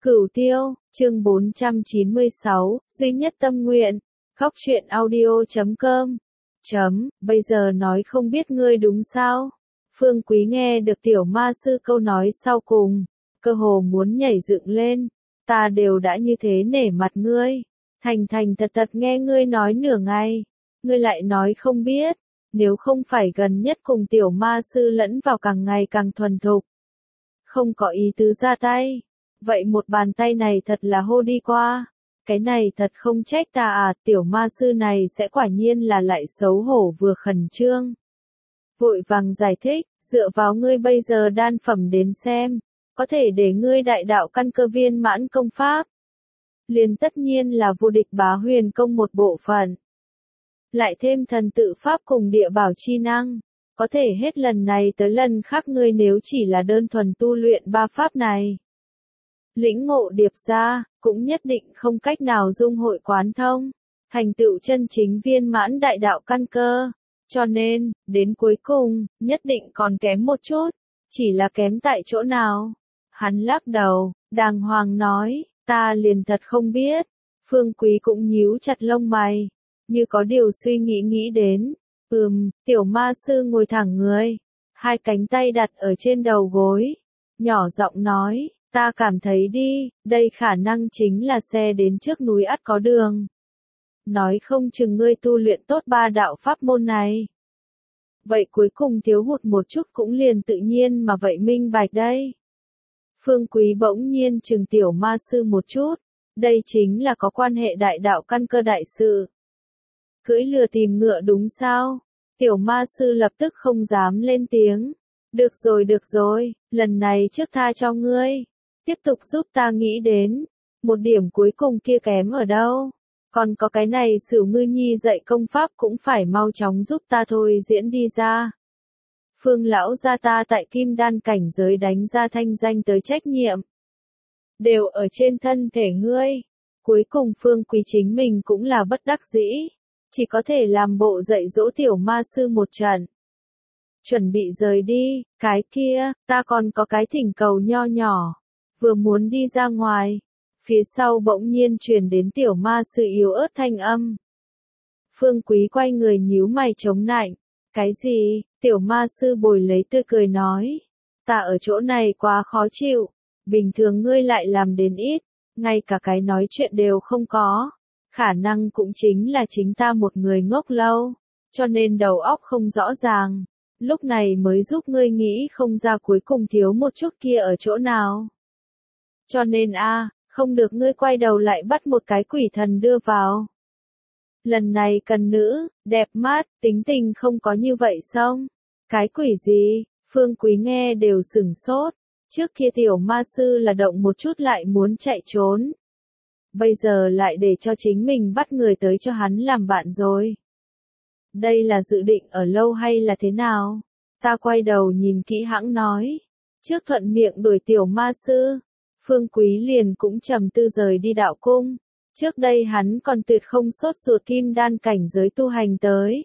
Cửu Tiêu, chương 496, duy nhất tâm nguyện. Khóc chuyện audio.com. Bây giờ nói không biết ngươi đúng sao? Phương Quý nghe được tiểu ma sư câu nói sau cùng, cơ hồ muốn nhảy dựng lên. Ta đều đã như thế nể mặt ngươi. Thành thật nghe ngươi nói nửa ngày. Ngươi lại nói không biết. Nếu không phải gần nhất cùng tiểu ma sư lẫn vào càng ngày càng thuần thục. Không có ý tứ ra tay. Vậy một bàn tay này thật là hô đi qua. Cái này thật không trách ta à, tiểu ma sư này sẽ quả nhiên là lại xấu hổ vừa khẩn trương. Vội vàng giải thích, dựa vào ngươi bây giờ đan phẩm đến xem, có thể để ngươi đại đạo căn cơ viên mãn công pháp. Liền tất nhiên là vô địch bá huyền công một bộ phận. Lại thêm thần tự pháp cùng địa bảo chi năng. Có thể hết lần này tới lần khác ngươi nếu chỉ là đơn thuần tu luyện ba pháp này. Lĩnh ngộ điệp ra, cũng nhất định không cách nào dung hội quán thông, thành tựu chân chính viên mãn đại đạo căn cơ. Cho nên, đến cuối cùng, nhất định còn kém một chút, chỉ là kém tại chỗ nào. Hắn lắc đầu, đàng hoàng nói, ta liền thật không biết. Phương Quý cũng nhíu chặt lông mày, như có điều suy nghĩ đến. Tiểu ma sư ngồi thẳng người, hai cánh tay đặt ở trên đầu gối, nhỏ giọng nói. Ta cảm thấy đi, đây khả năng chính là xe đến trước núi ắt có đường. Nói không chừng ngươi tu luyện tốt ba đạo pháp môn này. Vậy cuối cùng thiếu hụt một chút cũng liền tự nhiên mà vậy minh bạch đây. Phương Quý bỗng nhiên chừng tiểu ma sư một chút. Đây chính là có quan hệ đại đạo căn cơ đại sự. Cưỡi lừa tìm ngựa đúng sao? Tiểu ma sư lập tức không dám lên tiếng. Được rồi, lần này trước tha cho ngươi. Tiếp tục giúp ta nghĩ đến, một điểm cuối cùng kia kém ở đâu. Còn có cái này Sửu Ngư Nhi dạy công pháp cũng phải mau chóng giúp ta thôi diễn đi ra. Phương lão gia ta tại kim đan cảnh giới đánh ra thanh danh tới trách nhiệm. Đều ở trên thân thể ngươi. Cuối cùng Phương Quý chính mình cũng là bất đắc dĩ. Chỉ có thể làm bộ dạy dỗ tiểu ma sư một trận. Chuẩn bị rời đi, cái kia, ta còn có cái thỉnh cầu nho nhỏ. Vừa muốn đi ra ngoài, phía sau bỗng nhiên truyền đến tiểu ma sư yếu ớt thanh âm. Phương Quý quay người nhíu mày chống nạnh. Cái gì? Tiểu ma sư bồi lấy tươi cười nói. Ta ở chỗ này quá khó chịu. Bình thường ngươi lại làm đến ít, ngay cả cái nói chuyện đều không có. Khả năng cũng chính là chính ta một người ngốc lâu, cho nên đầu óc không rõ ràng. Lúc này mới giúp ngươi nghĩ không ra cuối cùng thiếu một chút kia ở chỗ nào. Cho nên không được ngươi quay đầu lại bắt một cái quỷ thần đưa vào. Lần này cần nữ, đẹp mắt, tính tình không có như vậy xong. Cái quỷ gì? Phương Quý nghe đều sửng sốt. Trước kia tiểu ma sư là động một chút lại muốn chạy trốn. Bây giờ lại để cho chính mình bắt người tới cho hắn làm bạn rồi. Đây là dự định ở lâu hay là thế nào? Ta quay đầu nhìn kỹ hãng nói. Trước thuận miệng đuổi tiểu ma sư. Phương Quý liền cũng trầm tư rời đi đạo cung. Trước đây hắn còn tuyệt không sốt ruột kim đan cảnh giới tu hành tới.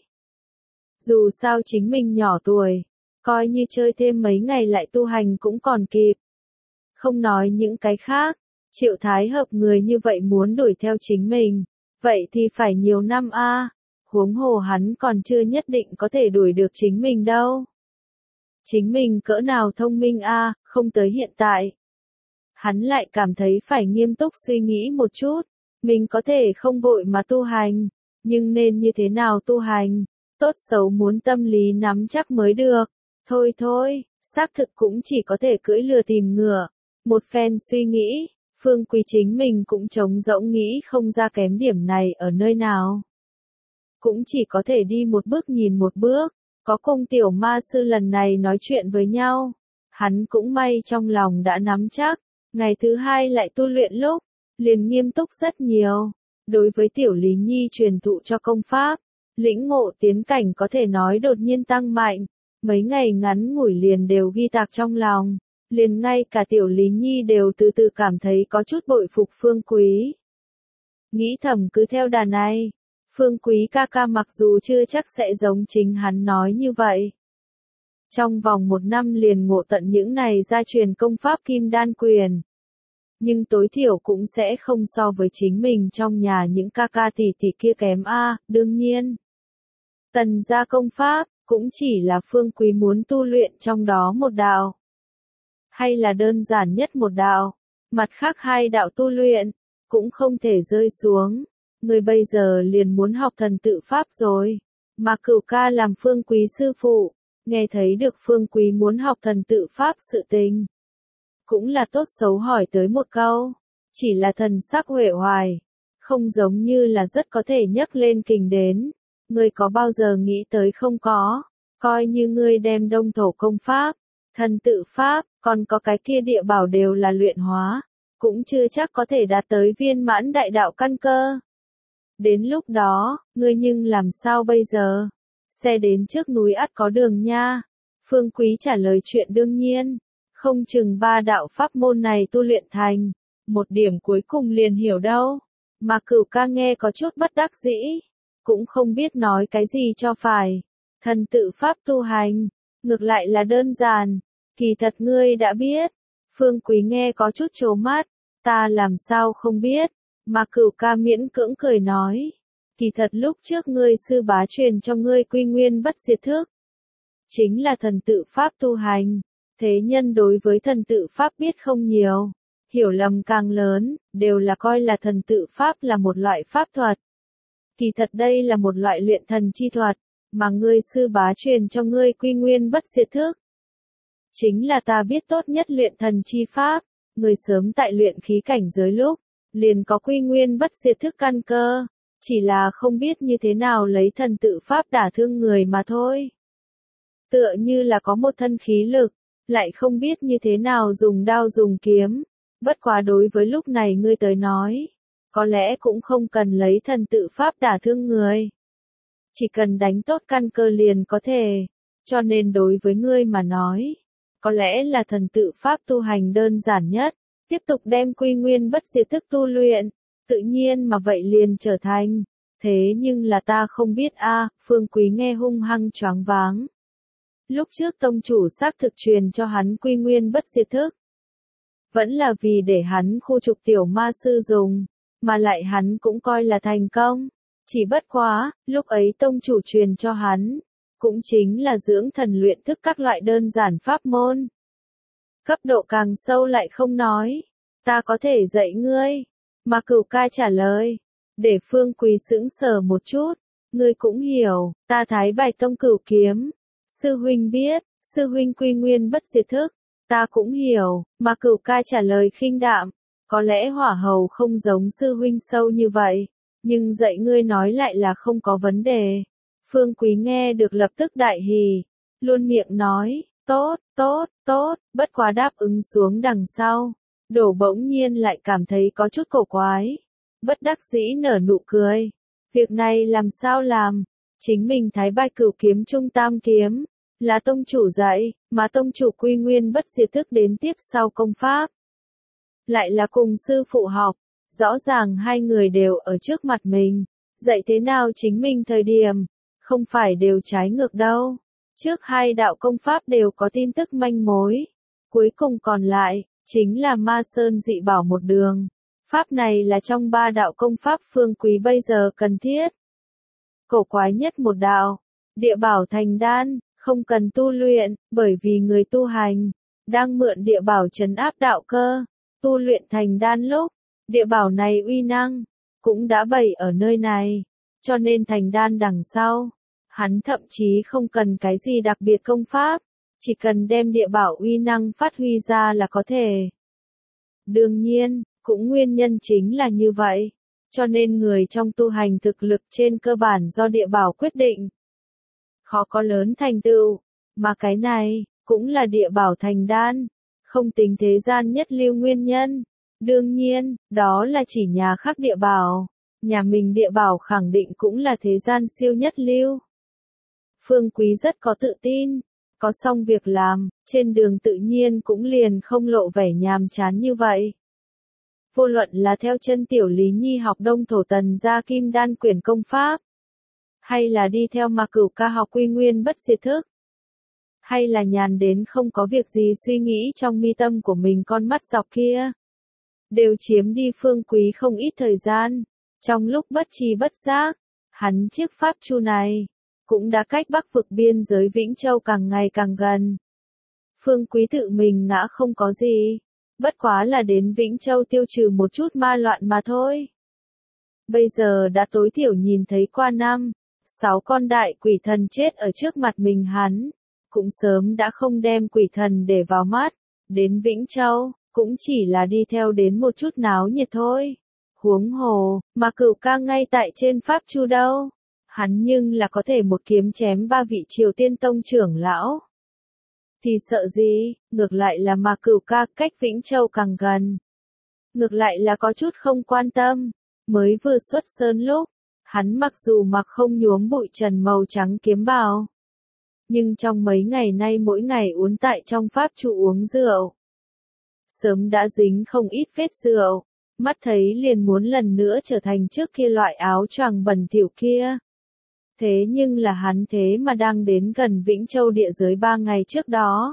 Dù sao chính mình nhỏ tuổi, coi như chơi thêm mấy ngày lại tu hành cũng còn kịp. Không nói những cái khác, Triệu Thái Hợp người như vậy muốn đuổi theo chính mình, vậy thì phải nhiều năm huống hồ hắn còn chưa nhất định có thể đuổi được chính mình đâu. Chính mình cỡ nào thông minh không tới hiện tại. Hắn lại cảm thấy phải nghiêm túc suy nghĩ một chút, mình có thể không vội mà tu hành, nhưng nên như thế nào tu hành, tốt xấu muốn tâm lý nắm chắc mới được. Thôi, xác thực cũng chỉ có thể cưỡi lừa tìm ngựa. Một phen suy nghĩ, Phương Quý chính mình cũng trống rỗng nghĩ không ra kém điểm này ở nơi nào. Cũng chỉ có thể đi một bước nhìn một bước, có cùng tiểu ma sư lần này nói chuyện với nhau. Hắn cũng may trong lòng đã nắm chắc. Ngày thứ hai lại tu luyện lúc, liền nghiêm túc rất nhiều. Đối với tiểu Lý Nhi truyền thụ cho công pháp, lĩnh ngộ tiến cảnh có thể nói đột nhiên tăng mạnh. Mấy ngày ngắn ngủi liền đều ghi tạc trong lòng. Liền ngay cả tiểu Lý Nhi đều từ từ cảm thấy có chút bội phục Phương Quý. Nghĩ thầm cứ theo đà này, Phương Quý ca ca mặc dù chưa chắc sẽ giống chính hắn nói như vậy. Trong vòng 1 năm liền ngộ tận những này gia truyền công pháp kim đan quyền. nhưng tối thiểu cũng sẽ không so với chính mình trong nhà những ca ca tỷ tỷ kia kém a, đương nhiên. Tần gia công pháp, cũng chỉ là Phương Quý muốn tu luyện trong đó một đạo. Hay là đơn giản nhất một đạo, mặt khác hai đạo tu luyện, cũng không thể rơi xuống. Người bây giờ liền muốn học thần tự pháp rồi. Mà Cửu ca làm Phương Quý sư phụ, nghe thấy được Phương Quý muốn học thần tự pháp sự tình. Cũng là tốt xấu hỏi tới một câu, chỉ là thần sắc uể oải, không giống như là rất có thể nhấc lên kình đến. Ngươi có bao giờ nghĩ tới không có, coi như ngươi đem đông thổ công pháp, thần tự pháp, còn có cái kia địa bảo đều là luyện hóa, cũng chưa chắc có thể đạt tới viên mãn đại đạo căn cơ. Đến lúc đó, ngươi nhưng làm sao bây giờ? Xe đến trước núi ắt có đường nha. Phương Quý trả lời chuyện đương nhiên, không chừng ba đạo pháp môn này tu luyện thành, một điểm cuối cùng liền hiểu đâu. Mà Cửu ca nghe có chút bất đắc dĩ, cũng không biết nói cái gì cho phải. Thần tự pháp tu hành, ngược lại là đơn giản, kỳ thật ngươi đã biết. Phương Quý nghe có chút trố mắt, ta làm sao không biết, mà Cửu ca miễn cưỡng cười nói. Kỳ thật lúc trước ngươi sư bá truyền cho ngươi quy nguyên bất diệt thức, chính là thần tự pháp tu hành. Thế nhân đối với thần tự pháp biết không nhiều, hiểu lầm càng lớn, đều là coi là thần tự pháp là một loại pháp thuật. Kỳ thật đây là một loại luyện thần chi thuật, mà ngươi sư bá truyền cho ngươi quy nguyên bất diệt thức. Chính là ta biết tốt nhất luyện thần chi pháp, người sớm tại luyện khí cảnh giới lúc, liền có quy nguyên bất diệt thức căn cơ, chỉ là không biết như thế nào lấy thần tự pháp đả thương người mà thôi. Tựa như là có một thân khí lực, lại không biết như thế nào dùng đao dùng kiếm, bất quá đối với lúc này ngươi tới nói, có lẽ cũng không cần lấy thần tự pháp đả thương người. Chỉ cần đánh tốt căn cơ liền có thể, cho nên đối với ngươi mà nói, có lẽ là thần tự pháp tu hành đơn giản nhất, tiếp tục đem quy nguyên bất diệt thức tu luyện, tự nhiên mà vậy liền trở thành. Thế nhưng là ta không biết a, Phương Quý nghe hung hăng choáng váng. Lúc trước tông chủ xác thực truyền cho hắn quy nguyên bất diệt thức, vẫn là vì để hắn khu trục tiểu ma sư dùng, mà lại hắn cũng coi là thành công. Chỉ bất quá, lúc ấy tông chủ truyền cho hắn, cũng chính là dưỡng thần luyện thức các loại đơn giản pháp môn. Cấp độ càng sâu lại không nói, ta có thể dạy ngươi. Mà Cửu ca trả lời, để Phương Quý sững sờ một chút, ngươi cũng hiểu, ta Thái Bạch tông Cửu kiếm. Sư huynh biết, sư huynh quy nguyên bất diệt thức, ta cũng hiểu, mà Cửu ca trả lời khinh đạm, có lẽ hỏa hầu không giống sư huynh sâu như vậy, nhưng dạy ngươi nói lại là không có vấn đề. Phương Quý nghe được lập tức đại hỉ, luôn miệng nói, tốt, tốt, tốt, bất quá đáp ứng xuống đằng sau. Đổ bỗng nhiên lại cảm thấy có chút cổ quái, bất đắc dĩ nở nụ cười. Việc này làm sao làm? Chính mình Thái Bạch Cửu kiếm trung tam kiếm, là tông chủ dạy, mà tông chủ quy nguyên bất diệt thức đến tiếp sau công pháp. Lại là cùng sư phụ học, rõ ràng hai người đều ở trước mặt mình, dạy thế nào chính mình thời điểm, không phải đều trái ngược đâu. Trước hai đạo công pháp đều có tin tức manh mối, cuối cùng còn lại, chính là Ma Sơn dị bảo một đường. Pháp này là trong ba đạo công pháp Phương Quý bây giờ cần thiết. Cổ quái nhất một đạo, địa bảo thành đan, không cần tu luyện, bởi vì người tu hành, đang mượn địa bảo trấn áp đạo cơ, tu luyện thành đan lúc, địa bảo này uy năng, cũng đã bày ở nơi này, cho nên thành đan đằng sau, hắn thậm chí không cần cái gì đặc biệt công pháp, chỉ cần đem địa bảo uy năng phát huy ra là có thể. Đương nhiên, cũng nguyên nhân chính là như vậy, cho nên người trong tu hành thực lực trên cơ bản do địa bảo quyết định. Khó có lớn thành tựu, mà cái này, cũng là địa bảo thành đan, không tính thế gian nhất lưu nguyên nhân. Đương nhiên, đó là chỉ nhà khác địa bảo, nhà mình địa bảo khẳng định cũng là thế gian siêu nhất lưu. Phương Quý rất có tự tin, có xong việc làm, trên đường tự nhiên cũng liền không lộ vẻ nhàm chán như vậy. Vô luận là theo chân tiểu Lý Nhi học đông thổ tần gia kim đan quyển công pháp, hay là đi theo mà Cửu ca học quy nguyên bất diệt thức, hay là nhàn đến không có việc gì suy nghĩ trong mi tâm của mình con mắt dọc kia. đều chiếm đi Phương Quý không ít thời gian. Trong lúc bất tri bất giác, hắn chiếc pháp chu này cũng đã cách Bắc vực biên giới Vĩnh Châu càng ngày càng gần. Phương Quý tự mình ngã không có gì, bất quá là đến Vĩnh Châu tiêu trừ một chút ma loạn mà thôi. Bây giờ đã tối thiểu nhìn thấy qua 6 con đại quỷ thần chết ở trước mặt mình hắn, cũng sớm đã không đem quỷ thần để vào mắt, đến Vĩnh Châu, cũng chỉ là đi theo đến một chút náo nhiệt thôi. Huống hồ, mà Cửu Ca ngay tại trên pháp chu đâu, hắn nhưng là có thể một kiếm chém 3 vị Triều Tiên tông trưởng lão. Thì sợ gì, ngược lại là mà Cửu Ca cách Vĩnh Châu càng gần. Ngược lại là có chút không quan tâm, mới vừa xuất sơn lúc, hắn mặc dù mặc không nhuốm bụi trần màu trắng kiếm bào. Nhưng trong mấy ngày nay mỗi ngày uốn tại trong pháp chu uống rượu. Sớm đã dính không ít vết rượu, mắt thấy liền muốn lần nữa trở thành trước kia loại áo choàng bẩn thỉu kia. Thế nhưng là hắn thế mà đang đến gần Vĩnh Châu địa giới 3 ngày trước đó.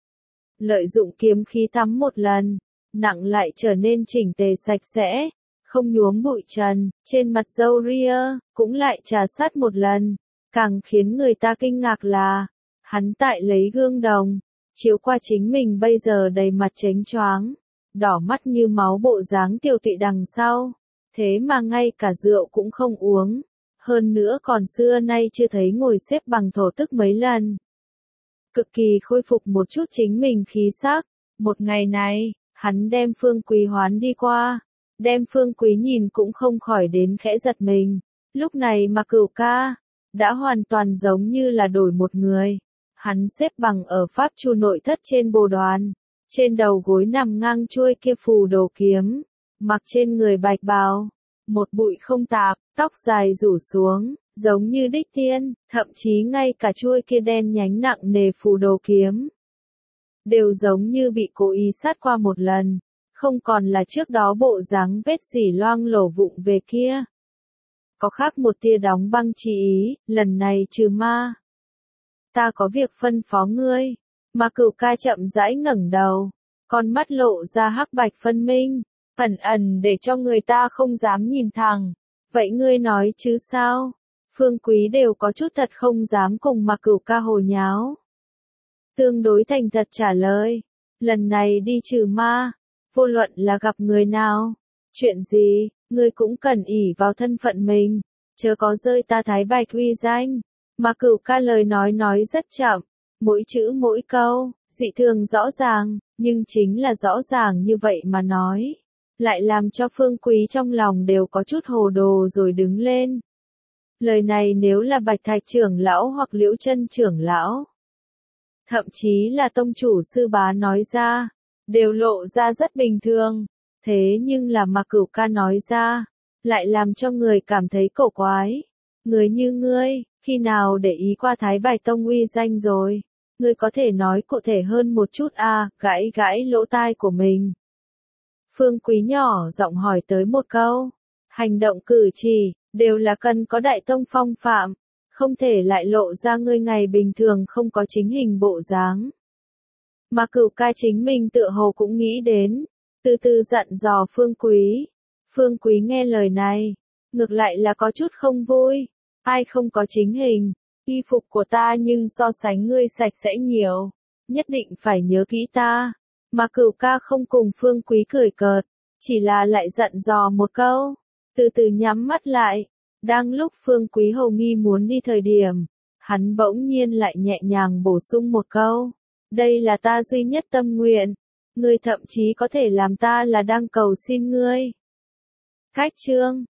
Lợi dụng kiếm khí tắm một lần, nặng lại trở nên chỉnh tề sạch sẽ, không nhuốm bụi trần, trên mặt râu ria, cũng lại trà sát một lần. Càng khiến người ta kinh ngạc là, hắn tại lấy gương đồng, chiếu qua chính mình bây giờ đầy mặt chếnh choáng, đỏ mắt như máu bộ dáng tiêu tụy đằng sau. Thế mà ngay cả rượu cũng không uống. Hơn nữa còn xưa nay chưa thấy ngồi xếp bằng thổ tức mấy lần. Cực kỳ khôi phục một chút chính mình khí sắc. Một ngày này, hắn đem Phương Quý hoán đi qua. Đem Phương Quý nhìn cũng không khỏi đến khẽ giật mình. Lúc này mà Cửu Ca đã hoàn toàn giống như là đổi một người. Hắn xếp bằng ở pháp chu nội thất trên bồ đoàn. Trên đầu gối nằm ngang chuôi kia phù đồ kiếm. Mặc trên người bạch bào. Một bụi không tạp, tóc dài rủ xuống, giống như đích tiên, thậm chí ngay cả chuôi kia đen nhánh nặng nề phù đồ kiếm. Đều giống như bị cố ý sát qua một lần, không còn là trước đó bộ dáng vết dỉ loang lổ vụng về kia. Có khác một tia đóng băng chi ý, lần này trừ ma. Ta có việc phân phó ngươi, mà Cửu Ca chậm rãi ngẩng đầu, con mắt lộ ra hắc bạch phân minh. Ẩn ẩn để cho người ta không dám nhìn thẳng. Vậy ngươi nói chứ sao? Phương Quý đều có chút thật không dám cùng mà Cửu Ca hồ nháo. Tương đối thành thật trả lời. Lần này đi trừ ma, vô luận là gặp người nào, chuyện gì, ngươi cũng cần ỷ vào thân phận mình, chớ có rơi ta Thái Bạch uy danh. Mà Cửu Ca lời nói rất chậm, mỗi chữ mỗi câu, dị thường rõ ràng, nhưng chính là rõ ràng như vậy mà nói. Lại làm cho Phương Quý trong lòng đều có chút hồ đồ rồi đứng lên. Lời này nếu là Bạch Thạch trưởng lão hoặc Liễu Chân trưởng lão, thậm chí là tông chủ sư bá nói ra, đều lộ ra rất bình thường. Thế nhưng là mà Cửu Ca nói ra, lại làm cho người cảm thấy cổ quái. Người như ngươi, khi nào để ý qua Thái Bạch Tông uy danh rồi? Ngươi có thể nói cụ thể hơn một chút à, gãi gãi lỗ tai của mình. Phương Quý nhỏ giọng hỏi tới một câu. Hành động cử chỉ, đều là cần có đại tông phong phạm. Không thể lại lộ ra ngươi ngày bình thường không có chính hình bộ dáng. Mà Cửu Ca chính mình tựa hồ cũng nghĩ đến. Từ từ dặn dò Phương Quý. Phương Quý nghe lời này. Ngược lại là có chút không vui. Ai không có chính hình. Y phục của ta nhưng so sánh ngươi sạch sẽ nhiều. Nhất định phải nhớ kỹ ta. Mà Cửu Ca không cùng Phương Quý cười cợt, chỉ là lại dặn dò một câu, từ từ nhắm mắt lại. Đang lúc Phương Quý hầu nghi muốn đi thời điểm, hắn bỗng nhiên lại nhẹ nhàng bổ sung một câu, đây là ta duy nhất tâm nguyện, ngươi thậm chí có thể làm ta là đang cầu xin ngươi. Cách chương